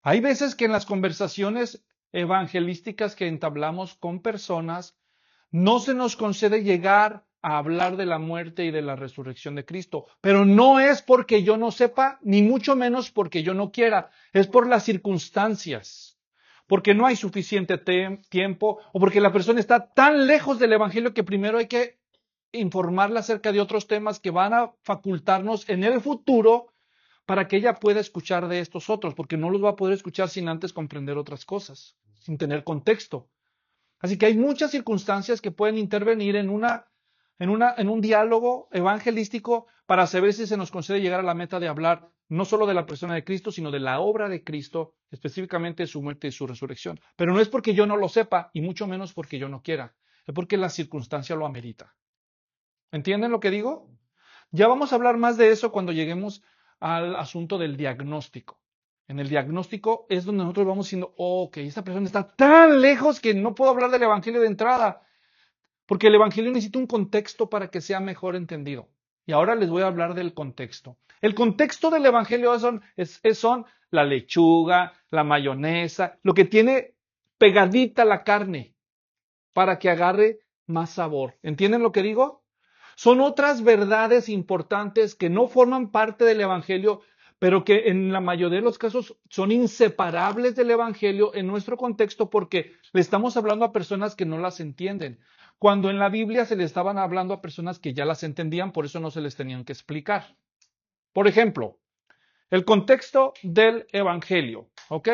Hay veces que en las conversaciones evangelísticas que entablamos con personas, no se nos concede llegar a hablar de la muerte y de la resurrección de Cristo, pero no es porque yo no sepa, ni mucho menos porque yo no quiera, es por las circunstancias, porque no hay suficiente tiempo o porque la persona está tan lejos del Evangelio que primero hay que informarla acerca de otros temas que van a facultarnos en el futuro para que ella pueda escuchar de estos otros, porque no los va a poder escuchar sin antes comprender otras cosas, sin tener contexto. Así que hay muchas circunstancias que pueden intervenir en un diálogo evangelístico para saber si se nos concede llegar a la meta de hablar no solo de la persona de Cristo, sino de la obra de Cristo, específicamente de su muerte y su resurrección. Pero no es porque yo no lo sepa, y mucho menos porque yo no quiera, es porque la circunstancia lo amerita. ¿Entienden lo que digo? Ya vamos a hablar más de eso cuando lleguemos al asunto del diagnóstico. En el diagnóstico es donde nosotros vamos diciendo, ok, esta persona está tan lejos que no puedo hablar del Evangelio de entrada, porque el Evangelio necesita un contexto para que sea mejor entendido. Y ahora les voy a hablar del contexto. El contexto del Evangelio son la lechuga, la mayonesa, lo que tiene pegadita la carne para que agarre más sabor. ¿Entienden lo que digo? Son otras verdades importantes que no forman parte del Evangelio, pero que en la mayoría de los casos son inseparables del Evangelio en nuestro contexto porque le estamos hablando a personas que no las entienden. Cuando en la Biblia se le estaban hablando a personas que ya las entendían, por eso no se les tenían que explicar. Por ejemplo, el contexto del Evangelio, ¿ok?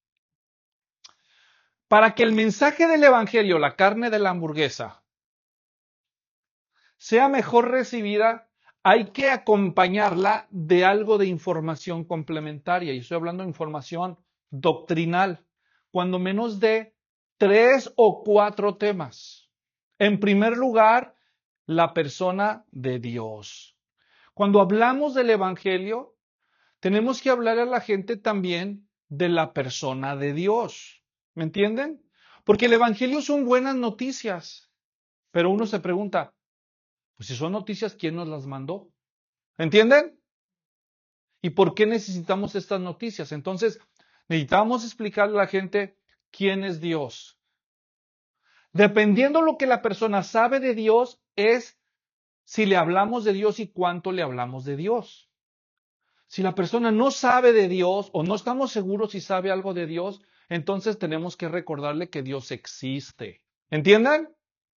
Para que el mensaje del Evangelio, la carne de la hamburguesa, sea mejor recibida, hay que acompañarla de algo de información complementaria. Y estoy hablando de información doctrinal, cuando menos de 3 o 4 temas. En primer lugar, la persona de Dios. Cuando hablamos del Evangelio, tenemos que hablar a la gente también de la persona de Dios. ¿Me entienden? Porque el Evangelio son buenas noticias, pero uno se pregunta, pues si son noticias, ¿quién nos las mandó? ¿Entienden? ¿Y por qué necesitamos estas noticias? Entonces, necesitamos explicarle a la gente quién es Dios. Dependiendo lo que la persona sabe de Dios, es si le hablamos de Dios y cuánto le hablamos de Dios. Si la persona no sabe de Dios o no estamos seguros si sabe algo de Dios, entonces tenemos que recordarle que Dios existe. ¿Entienden?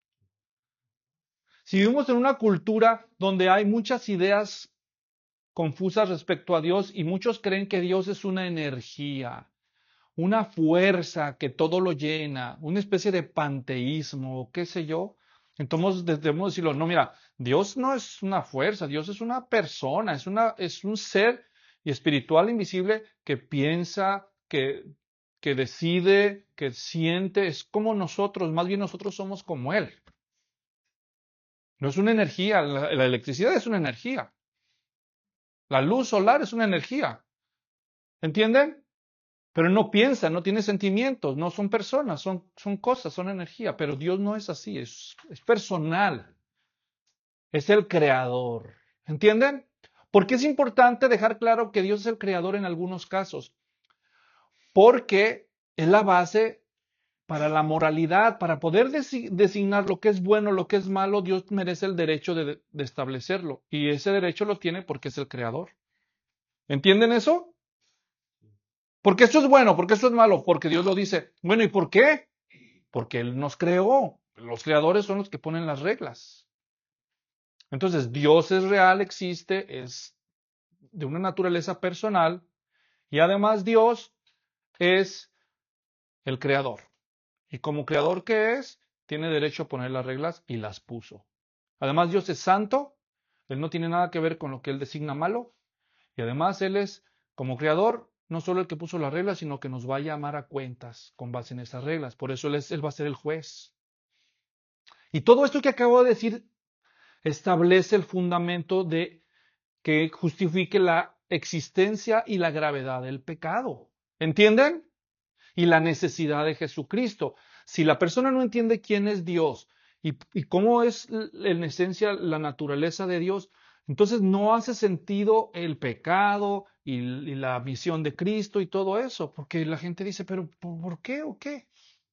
Si vivimos en una cultura donde hay muchas ideas confusas respecto a Dios y muchos creen que Dios es una energía, una fuerza que todo lo llena, una especie de panteísmo, qué sé yo. Entonces debemos decirlo, no, mira, Dios no es una fuerza, Dios es una persona, es un ser espiritual invisible que piensa, que decide, que siente, es como nosotros, más bien nosotros somos como Él. No es una energía, la electricidad es una energía. La luz solar es una energía. ¿Entienden? Pero no piensa, no tiene sentimientos, no son personas, son cosas, son energía. Pero Dios no es así, es personal. Es el creador. ¿Entienden? Porque es importante dejar claro que Dios es el creador en algunos casos. Porque es la base para la moralidad, para poder designar lo que es bueno, lo que es malo, Dios merece el derecho de establecerlo. Y ese derecho lo tiene porque es el creador. ¿Entienden eso? Porque esto es bueno, porque esto es malo, porque Dios lo dice. Bueno, ¿y por qué? Porque Él nos creó. Los creadores son los que ponen las reglas. Entonces, Dios es real, existe, es de una naturaleza personal y además Dios es el creador. Y como creador que es, tiene derecho a poner las reglas y las puso. Además, Dios es santo, Él no tiene nada que ver con lo que Él designa malo y además Él es, como creador, no solo el que puso las reglas, sino que nos va a llamar a cuentas con base en esas reglas. Por eso Él va a ser el juez. Y todo esto que acabo de decir establece el fundamento de que justifique la existencia y la gravedad del pecado. ¿Entienden? Y la necesidad de Jesucristo. Si la persona no entiende quién es Dios y cómo es en esencia la naturaleza de Dios, entonces no hace sentido el pecado, y la misión de Cristo y todo eso, porque la gente dice, pero ¿por qué o qué?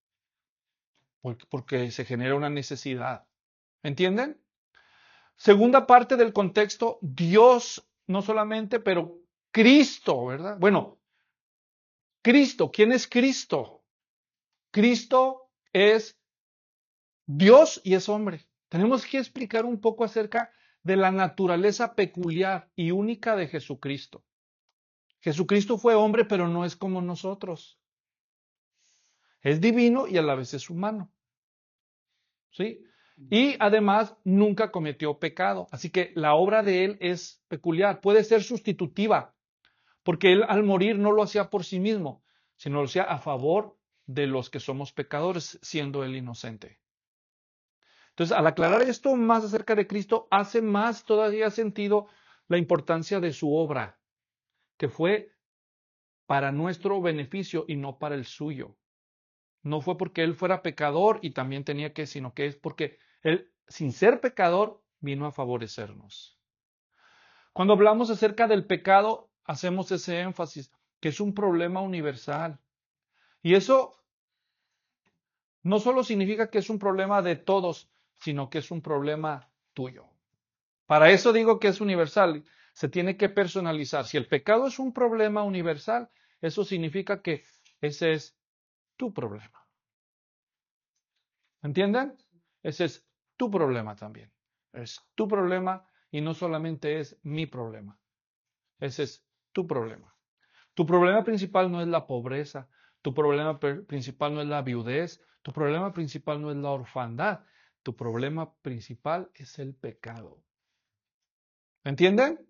Porque se genera una necesidad. ¿Entienden? Segunda parte del contexto, Dios no solamente, pero Cristo, ¿verdad? Bueno, Cristo, ¿quién es Cristo? Cristo es Dios y es hombre. Tenemos que explicar un poco acerca de la naturaleza peculiar y única de Jesucristo. Jesucristo fue hombre, pero no es como nosotros. Es divino y a la vez es humano. ¿Sí? Y además nunca cometió pecado. Así que la obra de él es peculiar. Puede ser sustitutiva, porque él al morir no lo hacía por sí mismo, sino lo hacía a favor de los que somos pecadores, siendo él inocente. Entonces, al aclarar esto más acerca de Cristo, hace más todavía sentido la importancia de su obra, que fue para nuestro beneficio y no para el suyo. No fue porque él fuera pecador y también tenía que, sino que es porque él, sin ser pecador, vino a favorecernos. Cuando hablamos acerca del pecado, hacemos ese énfasis, que es un problema universal. Y eso no solo significa que es un problema de todos, sino que es un problema tuyo. Para eso digo que es universal, se tiene que personalizar. Si el pecado es un problema universal, eso significa que ese es tu problema. ¿Entienden? Ese es tu problema también. Es tu problema y no solamente es mi problema. Ese es tu problema. Tu problema principal no es la pobreza, tu problema principal no es la viudez, tu problema principal no es la orfandad, tu problema principal es el pecado. ¿Entienden?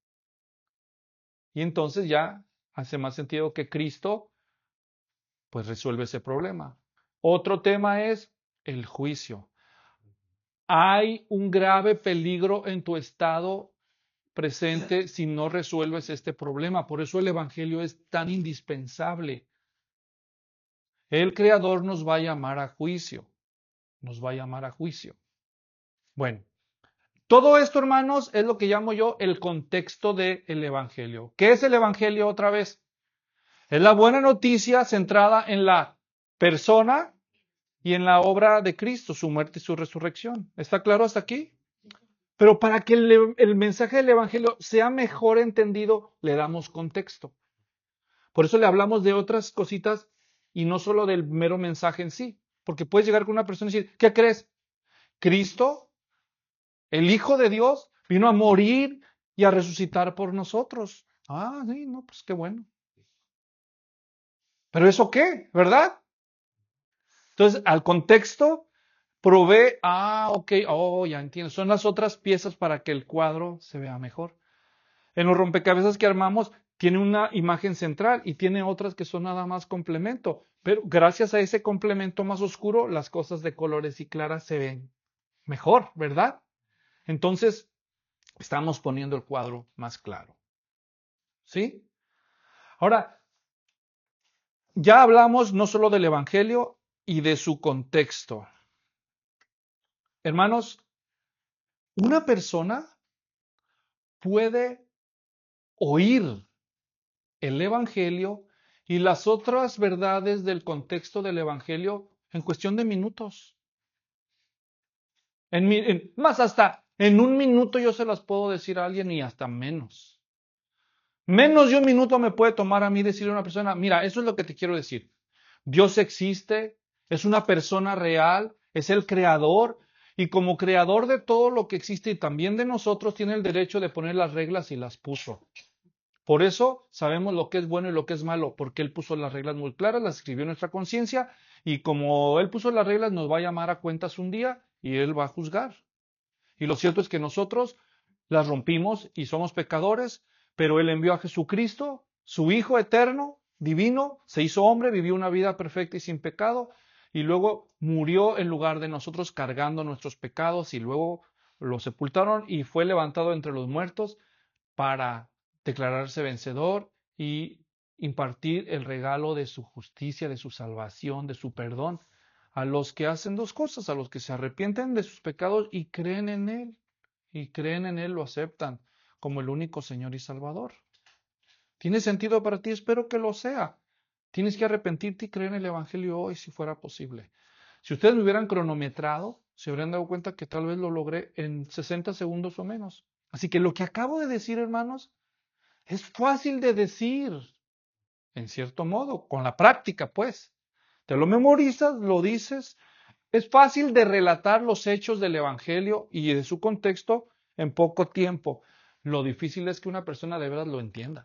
Y entonces ya hace más sentido que Cristo pues resuelve ese problema. Otro tema es el juicio. Hay un grave peligro en tu estado presente si no resuelves este problema. Por eso el Evangelio es tan indispensable. El Creador nos va a llamar a juicio. Nos va a llamar a juicio. Bueno, todo esto, hermanos, es lo que llamo yo el contexto del Evangelio. ¿Qué es el Evangelio otra vez? Es la buena noticia centrada en la persona y en la obra de Cristo, su muerte y su resurrección. ¿Está claro hasta aquí? Pero para que el mensaje del Evangelio sea mejor entendido, le damos contexto. Por eso le hablamos de otras cositas y no solo del mero mensaje en sí. Porque puedes llegar con una persona y decir, ¿qué crees? Cristo, el Hijo de Dios, vino a morir y a resucitar por nosotros. Ah, sí, no, pues qué bueno. ¿Pero eso qué? ¿Verdad? Entonces, al contexto provee, ok, oh, ya entiendo. Son las otras piezas para que el cuadro se vea mejor. En los rompecabezas que armamos tiene una imagen central y tiene otras que son nada más complemento. Pero gracias a ese complemento más oscuro, las cosas de colores y claras se ven mejor, ¿verdad? Entonces, estamos poniendo el cuadro más claro. ¿Sí? Ahora, ya hablamos no solo del Evangelio y de su contexto. Hermanos, una persona puede oír el Evangelio y las otras verdades del contexto del Evangelio en cuestión de minutos. Más hasta en un minuto yo se las puedo decir a alguien y hasta menos. Menos de un minuto me puede tomar a mí decirle a una persona, mira, eso es lo que te quiero decir. Dios existe, es una persona real, es el creador y como creador de todo lo que existe y también de nosotros tiene el derecho de poner las reglas y las puso. Por eso sabemos lo que es bueno y lo que es malo, porque Él puso las reglas muy claras, las escribió en nuestra conciencia, y como Él puso las reglas, nos va a llamar a cuentas un día y Él va a juzgar. Y lo cierto es que nosotros las rompimos y somos pecadores, pero Él envió a Jesucristo, su Hijo eterno, divino, se hizo hombre, vivió una vida perfecta y sin pecado, y luego murió en lugar de nosotros cargando nuestros pecados, y luego lo sepultaron y fue levantado entre los muertos para declararse vencedor y impartir el regalo de su justicia, de su salvación, de su perdón a los que hacen dos cosas, a los que se arrepienten de sus pecados y creen en Él, lo aceptan como el único Señor y Salvador. ¿Tiene sentido para ti? Espero que lo sea. Tienes que arrepentirte y creer en el Evangelio hoy si fuera posible. Si ustedes me hubieran cronometrado, se habrían dado cuenta que tal vez lo logré en 60 segundos o menos. Así que lo que acabo de decir, hermanos, es fácil de decir, en cierto modo, con la práctica, pues. Te lo memorizas, lo dices. Es fácil de relatar los hechos del Evangelio y de su contexto en poco tiempo. Lo difícil es que una persona de verdad lo entienda.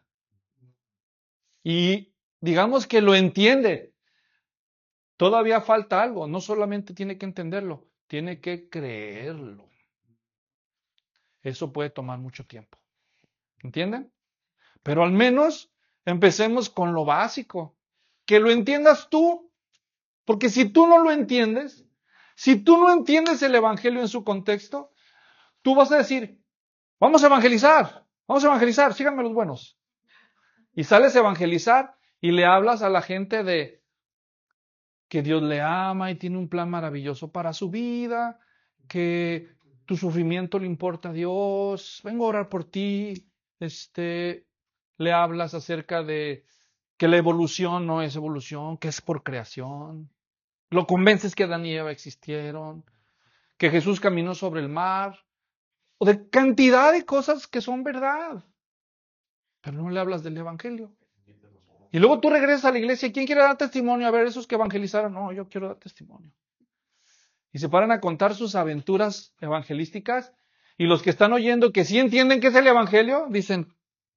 Y digamos que lo entiende. Todavía falta algo. No solamente tiene que entenderlo, tiene que creerlo. Eso puede tomar mucho tiempo. ¿Entienden? Pero al menos empecemos con lo básico. Que lo entiendas tú. Porque si tú no lo entiendes, si tú no entiendes el Evangelio en su contexto, tú vas a decir, vamos a evangelizar, síganme los buenos. Y sales a evangelizar y le hablas a la gente de que Dios le ama y tiene un plan maravilloso para su vida, que tu sufrimiento le importa a Dios, vengo a orar por ti, le hablas acerca de que la evolución no es evolución, que es por creación, lo convences que Adán y Eva existieron, que Jesús caminó sobre el mar, o de cantidad de cosas que son verdad, pero no le hablas del Evangelio. Y luego tú regresas a la iglesia, ¿quién quiere dar testimonio? A ver, esos que evangelizaron, no, yo quiero dar testimonio. Y se paran a contar sus aventuras evangelísticas, y los que están oyendo que sí entienden qué es el Evangelio, dicen,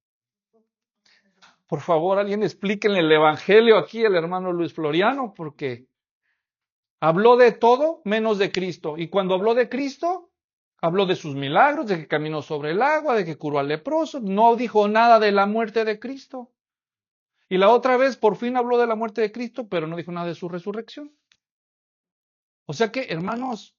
por favor, alguien explíquenle el Evangelio aquí al hermano Luis Floriano, porque habló de todo menos de Cristo. Y cuando habló de Cristo, habló de sus milagros, de que caminó sobre el agua, de que curó al leproso. No dijo nada de la muerte de Cristo. Y la otra vez por fin habló de la muerte de Cristo, pero no dijo nada de su resurrección. O sea que, hermanos,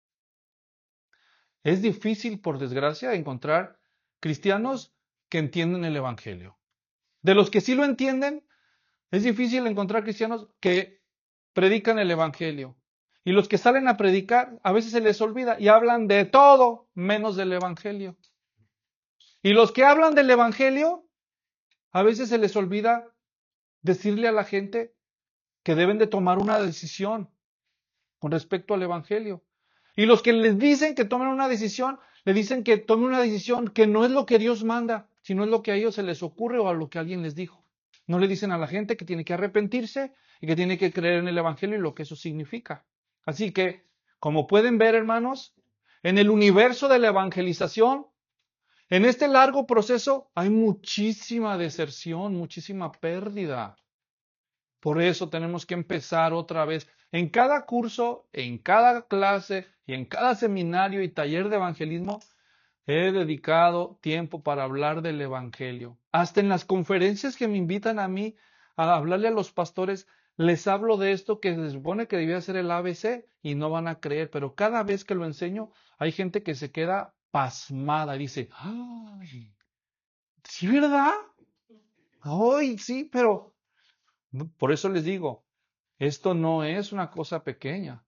es difícil, por desgracia, encontrar cristianos que entienden el Evangelio. De los que sí lo entienden, es difícil encontrar cristianos que predican el Evangelio. Y los que salen a predicar, a veces se les olvida y hablan de todo menos del Evangelio. Y los que hablan del Evangelio, a veces se les olvida decirle a la gente que deben de tomar una decisión con respecto al Evangelio. Y los que les dicen que tomen una decisión, le dicen que tomen una decisión que no es lo que Dios manda, sino es lo que a ellos se les ocurre o a lo que alguien les dijo. No le dicen a la gente que tiene que arrepentirse y que tiene que creer en el Evangelio y lo que eso significa. Así que, como pueden ver, hermanos, en el universo de la evangelización, en este largo proceso hay muchísima deserción, muchísima pérdida. Por eso tenemos que empezar otra vez. En cada curso, en cada clase y en cada seminario y taller de evangelismo, he dedicado tiempo para hablar del Evangelio. Hasta en las conferencias que me invitan a mí a hablarle a los pastores, les hablo de esto que se supone que debía ser el ABC y no van a creer. Pero cada vez que lo enseño, hay gente que se queda pasmada y dice, ¡ay! ¿Sí, verdad? ¡Ay, sí! Pero por eso les digo, esto no es una cosa pequeña.